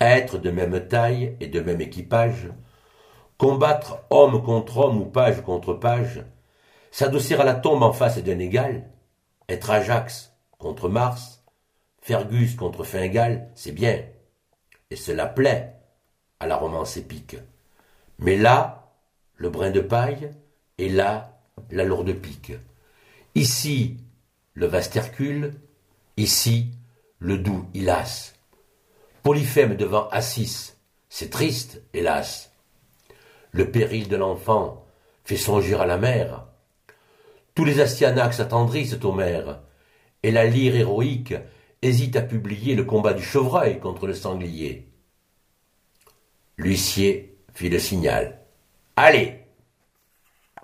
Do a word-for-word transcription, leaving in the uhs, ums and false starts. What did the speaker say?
Être de même taille et de même équipage, combattre homme contre homme ou page contre page, s'adosser à la tombe en face d'un égal, être Ajax contre Mars, Fergus contre Fingal, c'est bien, et cela plaît à la romance épique. Mais là, le brin de paille, et là, la lourde pique. Ici, le vaste Hercule, ici, le doux Hylas. Polyphème devant Assis, c'est triste, hélas. Le péril de l'enfant fait songer à la mer. Tous les Astyanaques s'attendrissent aux mers, et la lyre héroïque hésite à publier le combat du chevreuil contre le sanglier. L'huissier fit le signal. Allez!